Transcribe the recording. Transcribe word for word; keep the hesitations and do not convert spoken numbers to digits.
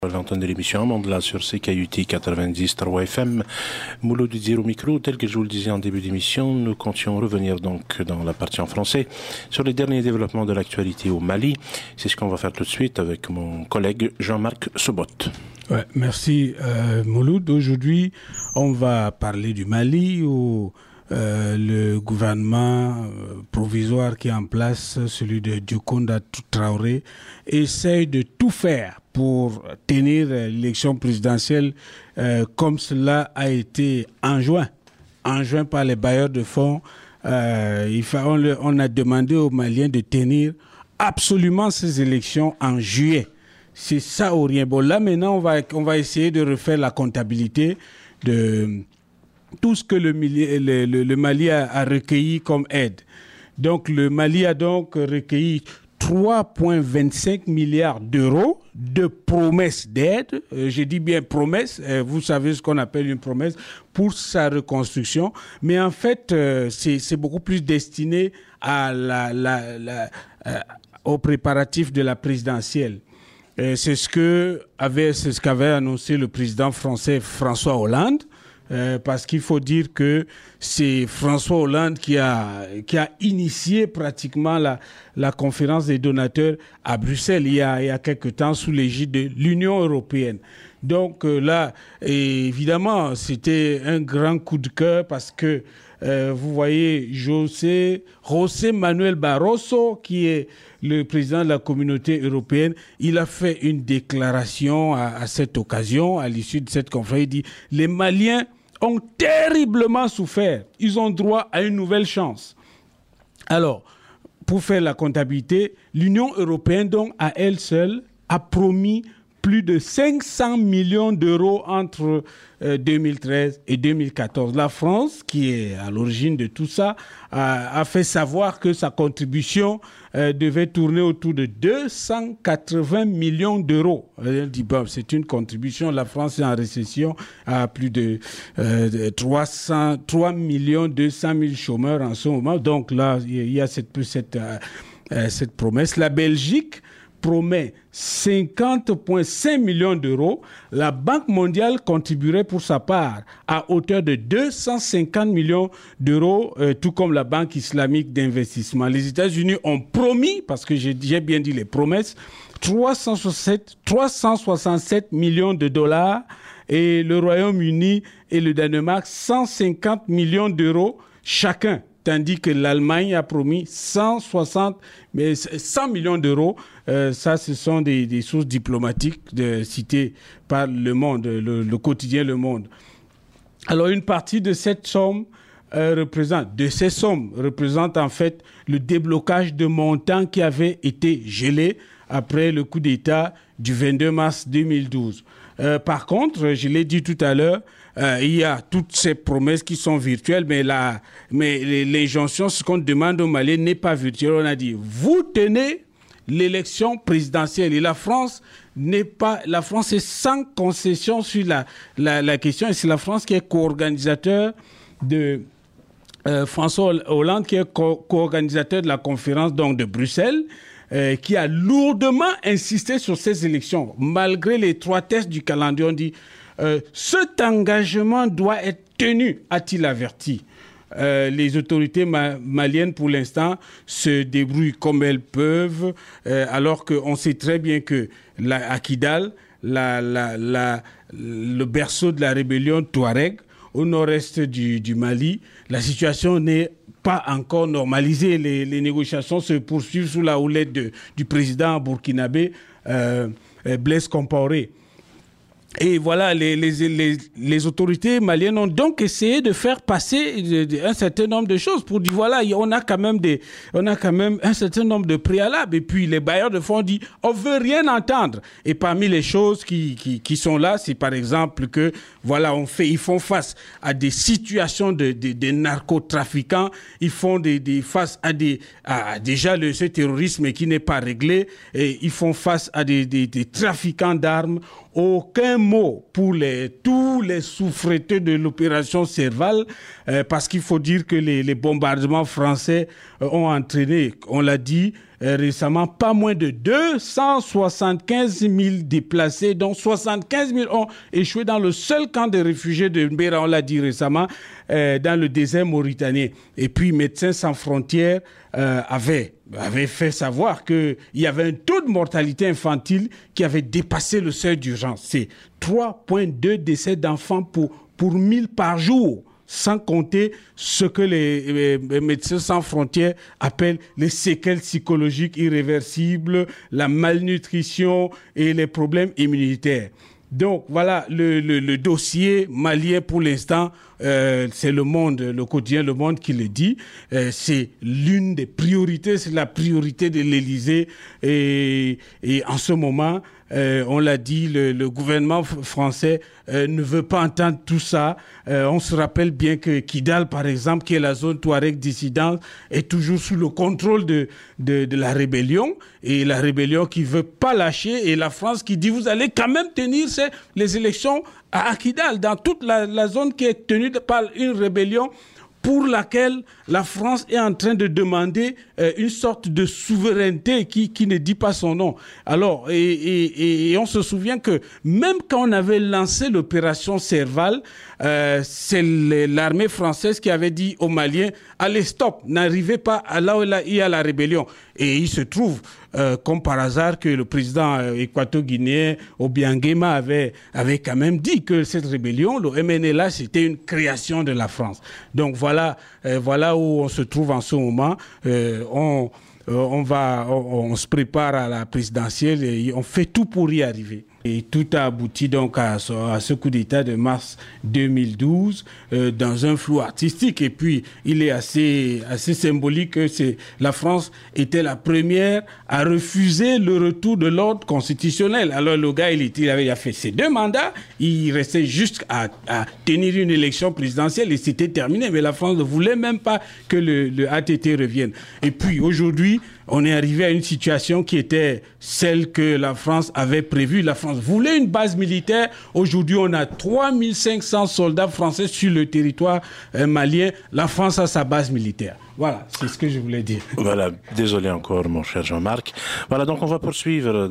L'antenne de l'émission Mandela sur C K U T quatre-vingt-dix trois F M. Mouloud Dir au micro. Tel que je vous le disais en début d'émission, nous comptions revenir donc dans la partie en français sur les derniers développements de l'actualité au Mali. C'est ce qu'on va faire tout de suite avec mon collègue Jean-Marc Sobot. Ouais, merci euh, Mouloud. Aujourd'hui, on va parler du Mali où euh, le gouvernement provisoire qui est en place, celui de Diokonda Traoré, essaye de tout faire pour tenir l'élection présidentielle euh, comme cela a été enjoint, enjoint par les bailleurs de fonds. Euh, il fa, on, le, on a demandé aux Maliens de tenir absolument ces élections en juillet. C'est ça ou rien. Bon, là maintenant, on va, on va essayer de refaire la comptabilité de tout ce que le, le, le, le Mali a, a recueilli comme aide. Donc le Mali a donc recueilli trois virgule vingt-cinq milliards d'euros de promesses d'aide. Euh, je dis bien promesses, euh, vous savez ce qu'on appelle une promesse, pour sa reconstruction. Mais en fait, euh, c'est, c'est beaucoup plus destiné à la, la, la, euh, aux préparatifs de la présidentielle. Euh, c'est, ce que avait, c'est ce qu'avait annoncé le président français François Hollande. Euh, parce qu'il faut dire que c'est François Hollande qui a, qui a initié pratiquement la, la conférence des donateurs à Bruxelles il y a, il y a quelque temps sous l'égide de l'Union européenne. Donc euh, là, évidemment, c'était un grand coup de cœur parce que euh, vous voyez José, José Manuel Barroso, qui est le président de la communauté européenne, il a fait une déclaration à, à cette occasion, à l'issue de cette conférence. Il dit « Les Maliens ont terriblement souffert. Ils ont droit à une nouvelle chance. » Alors, pour faire la comptabilité, l'Union européenne, donc, à elle seule, a promis plus de cinq cents millions d'euros entre euh, deux mille treize et deux mille quatorze. La France, qui est à l'origine de tout ça, a, a fait savoir que sa contribution euh, devait tourner autour de deux cent quatre-vingts millions d'euros. Elle dit, bon, c'est une contribution. La France est en récession à plus de euh, trois cents, trois millions deux cent mille chômeurs en ce moment. Donc là, il y a cette, cette, euh, cette promesse. La Belgique promet cinquante virgule cinq millions d'euros. La Banque mondiale contribuerait pour sa part à hauteur de deux cent cinquante millions d'euros, euh, tout comme la Banque islamique d'investissement. Les États-Unis ont promis, parce que j'ai, j'ai bien dit les promesses, trois cent soixante-sept millions de dollars et le Royaume-Uni et le Danemark cent cinquante millions d'euros chacun. Tandis que l'Allemagne a promis cent soixante, mais cent millions d'euros. Euh, ça, ce sont des, des sources diplomatiques de, citées par Le Monde, le, le quotidien Le Monde. Alors, une partie de cette somme euh, représente, de ces sommes, représente en fait le déblocage de montants qui avaient été gelés après le coup d'État du vingt-deux mars deux mille douze. Euh, par contre, je l'ai dit tout à l'heure, euh, il y a toutes ces promesses qui sont virtuelles, mais, la, mais l'injonction, ce qu'on demande aux Maliens n'est pas virtuel. On a dit, vous tenez l'élection présidentielle et la France n'est pas, la France est sans concession sur la, la, la question et c'est la France qui est co-organisateur de euh, François Hollande qui est co- co-organisateur de la conférence donc de Bruxelles. Euh, qui a lourdement insisté sur ces élections. Malgré l'étroitesse du calendrier, on dit euh, cet engagement doit être tenu, a-t-il averti. Euh, les autorités ma- maliennes, pour l'instant, se débrouillent comme elles peuvent, euh, alors qu'on sait très bien que la, à Kidal, la, la, la, le berceau de la rébellion Touareg, au nord-est du, du Mali, la situation n'est pas encore normalisée. Les, les négociations se poursuivent sous la houlette de, du président burkinabé euh, Blaise Compaoré. Et voilà, les, les, les, les autorités maliennes ont donc essayé de faire passer de, de, un certain nombre de choses pour dire voilà, on a quand même des, on a quand même un certain nombre de préalables. Et puis les bailleurs de fonds disent on veut rien entendre. Et parmi les choses qui, qui, qui sont là, c'est par exemple que voilà, on fait, ils font face à des situations de, de, de narcotrafiquants, ils font des, des face à des, à, déjà le ce terrorisme qui n'est pas réglé, et ils font face à des, des, des trafiquants d'armes. Aucun mot pour les, tous les sous-traitants de l'opération Serval, euh, parce qu'il faut dire que les, les bombardements français euh, ont entraîné, on l'a dit, euh, récemment, pas moins de deux cent soixante-quinze mille déplacés, dont soixante-quinze mille ont échoué dans le seul camp de réfugiés de Mbera, on l'a dit récemment, euh, dans le désert mauritanien. Et puis Médecins sans frontières euh, avait, avait fait savoir qu'il y avait un taux de mortalité infantile qui avait dépassé le seuil d'urgence. C'est trois virgule deux décès d'enfants pour, pour mille par jour, sans compter ce que les, les Médecins sans frontières appellent les séquelles psychologiques irréversibles, la malnutrition et les problèmes immunitaires. Donc voilà le, le, le dossier malien pour l'instant, euh, c'est le Monde, le quotidien Le Monde qui le dit. Euh, c'est l'une des priorités, c'est la priorité de l'Élysée et, et en ce moment, euh, on l'a dit, le, le gouvernement français euh, ne veut pas entendre tout ça. Euh, on se rappelle bien que Kidal, par exemple, qui est la zone Touareg dissidente, est toujours sous le contrôle de, de, de la rébellion et la rébellion qui veut pas lâcher et la France qui dit vous allez quand même tenir ces, les élections à Kidal, dans toute la, la zone qui est tenue par une rébellion pour laquelle la France est en train de demander euh, une sorte de souveraineté qui, qui ne dit pas son nom. Alors, et, et, et on se souvient que même quand on avait lancé l'opération Serval, euh, c'est l'armée française qui avait dit aux Maliens « Allez, stop, n'arrivez pas à là où il y a la rébellion ». Et il se trouve, euh, comme par hasard, que le président euh, équato-guinéen Obiangema avait, avait quand même dit que cette rébellion, le M N L A, c'était une création de la France. Donc voilà, euh, voilà où on se trouve en ce moment. Euh, on, euh, on, va, on, on se prépare à la présidentielle et on fait tout pour y arriver. Et tout a abouti donc à ce, à ce coup d'État de mars deux mille douze euh, dans un flou artistique. Et puis, il est assez, assez symbolique que c'est, la France était la première à refuser le retour de l'ordre constitutionnel. Alors, le gars, il, il avait il a fait ses deux mandats. Il restait juste à, à tenir une élection présidentielle et c'était terminé. Mais la France ne voulait même pas que le, le A T T revienne. Et puis, aujourd'hui, on est arrivé à une situation qui était celle que la France avait prévue. La France voulait une base militaire. Aujourd'hui, on a trois mille cinq cents soldats français sur le territoire euh, malien. La France a sa base militaire. Voilà, c'est ce que je voulais dire. Voilà, désolé encore, mon cher Jean-Marc. Voilà, donc on va poursuivre.